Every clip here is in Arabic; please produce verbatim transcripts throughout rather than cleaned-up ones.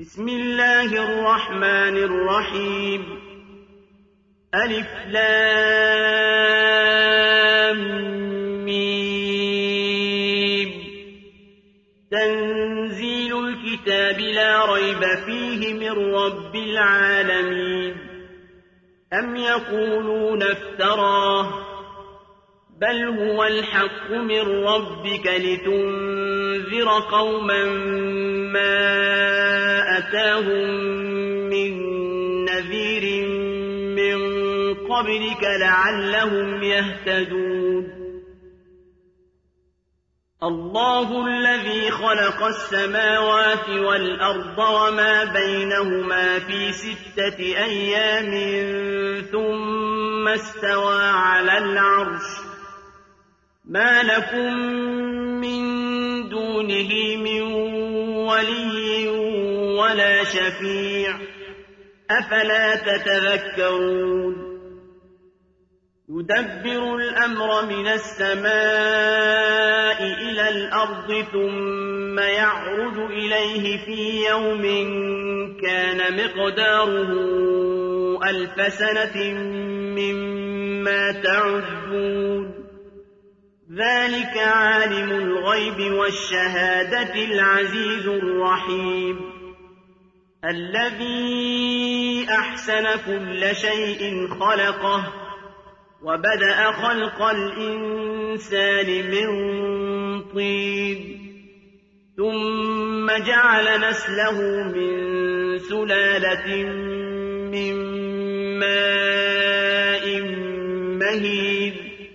بسم الله الرحمن الرحيم ألف لام ميم تنزيل الكتاب لا ريب فيه من رب العالمين أم يقولون افتراه بل هو الحق من ربك لتنذر قوما ما أتاهم من نذير من قبلك لعلهم يهتدون الله الذي خلق السماوات والأرض وما بينهما في ستة أيام ثم استوى على العرش ما لكم من دونه من ولي ولا شفيع أفلا تتذكرون يدبر الأمر من السماء إلى الأرض ثم يعرج إليه في يوم كان مقداره ألف سنة مما تعدون ذلك عالم الغيب والشهادة العزيز الرحيم الذي أحسن كل شيء خلقه وبدأ خلق الإنسان من طين ثم جعل نسله من سلالة من ماء مهين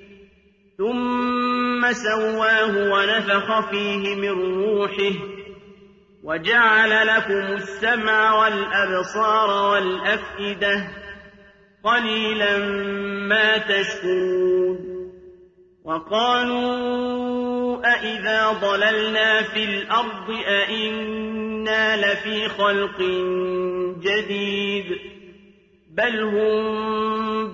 ثم سواه ونفخ فيه من روحه وجعل لكم السمع والأبصار والأفئدة قليلا ما تشكرون وقالوا أإذا ضللنا في الأرض أإنا لفي خلق جديد بل هم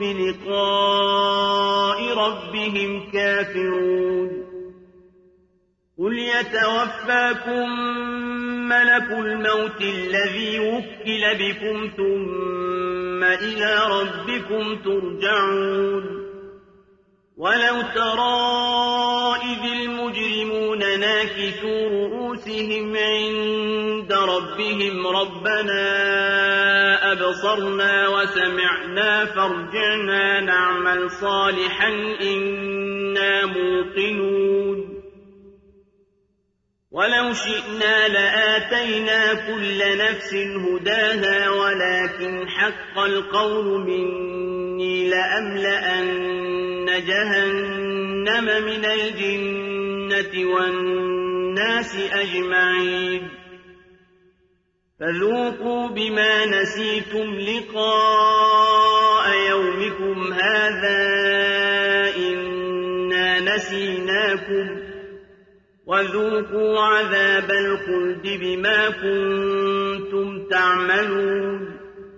بلقاء ربهم كافرون قل يتوفاكم ملك الموت الذي وكل بكم ثم إلى ربكم ترجعون ولو ترى إذ المجرمون ناكثوا رؤوسهم عند ربهم ربنا أبصرنا وسمعنا فارجعنا نعمل صالحا إنا موقنون ولو شئنا لآتينا كل نفس هداها ولكن حق القول مني لأملأن جهنم من الجنة والناس أجمعين فذوقوا بما نسيتم لقاء يومكم هذا إنا نسيناكم وذوقوا عذاب الخلد بما كنتم تعملون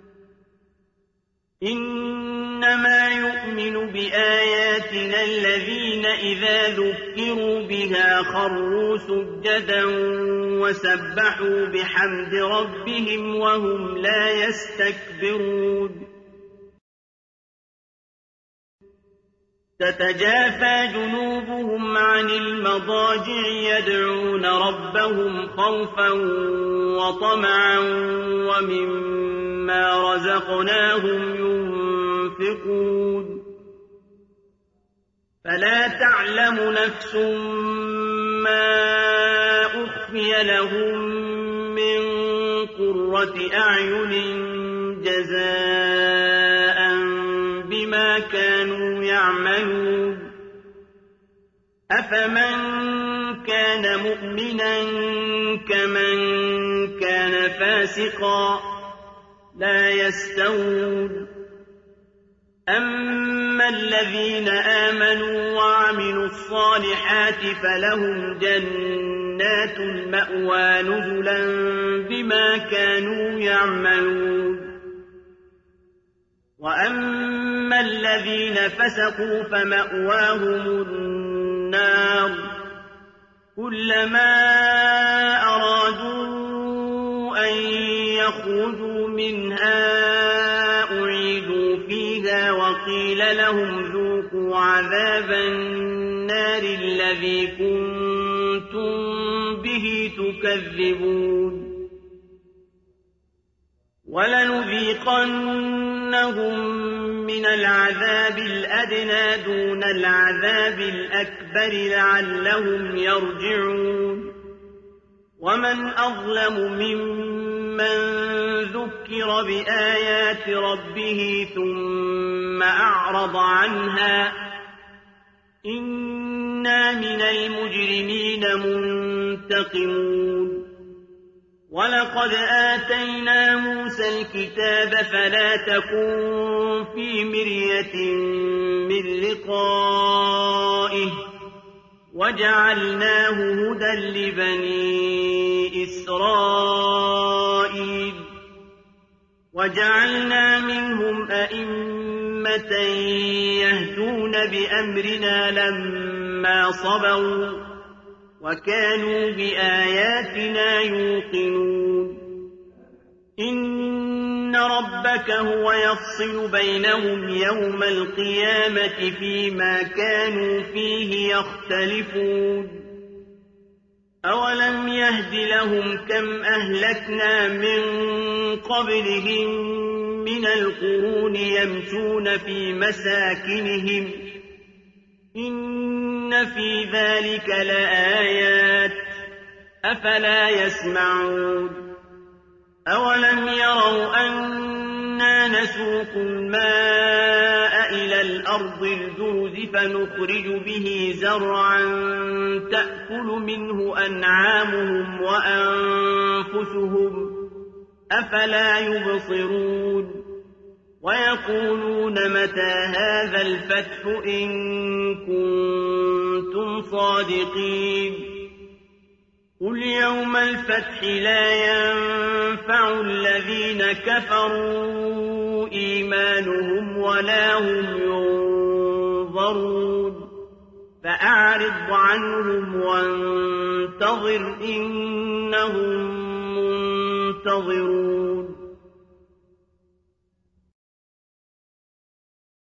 إنما يؤمن بآياتنا الذين إذا ذكروا بها خروا سجدا وسبحوا بحمد ربهم وهم لا يستكبرون تتجافى جنوبهم عن المضاجع يدعون ربهم خوفا وطمعا ومما رزقناهم ينفقون فلا تعلم نفس ما أخفي لهم من قرة أعين جزاء بما كانوا يعملون أفمن كان مؤمنا كمن كان فاسقا لا يستوون أما الذين آمنوا وعملوا الصالحات فلهم جنات المأوى نزلا بما كانوا يعملون وأما الذين فسقوا فمأواهم النار كلما أرادوا أن يخرجوا منها أعيدوا فيها وقيل لهم ذوقوا عذاب النار الذي كنتم به تكذبون ولنذيقنهم من العذاب الأدنى دون العذاب الأكبر لعلهم يرجعون ومن أظلم ممن ذكر بآيات ربه ثم أعرض عنها إنا من المجرمين منتقمون ولقد آتينا موسى الكتاب فلا تكن في مرية من لقائه وجعلناه هدى لبني إسرائيل وجعلنا منهم أئمة يهدون بأمرنا لما صبروا وكانوا بآياتنا يوقنون إن ربك هو يفصل بينهم يوم القيامة فيما كانوا فيه يختلفون أولم يهد لهم كم أهلكنا من قبلهم من القرون يمشون في مساكنهم إن في ذلك لآيات أفلا يسمعون أولم يروا أنا نسوق الماء إلى الأرض الجرز فنخرج به زرعا تأكل منه أنعامهم وأنفسهم أفلا يبصرون ويقولون متى هذا الفتح إن كنتم صادقين قل يوم الفتح لا ينفع الذين كفروا إيمانهم ولا هم ينظرون فأعرض عنهم وانتظر إنهم منتظرون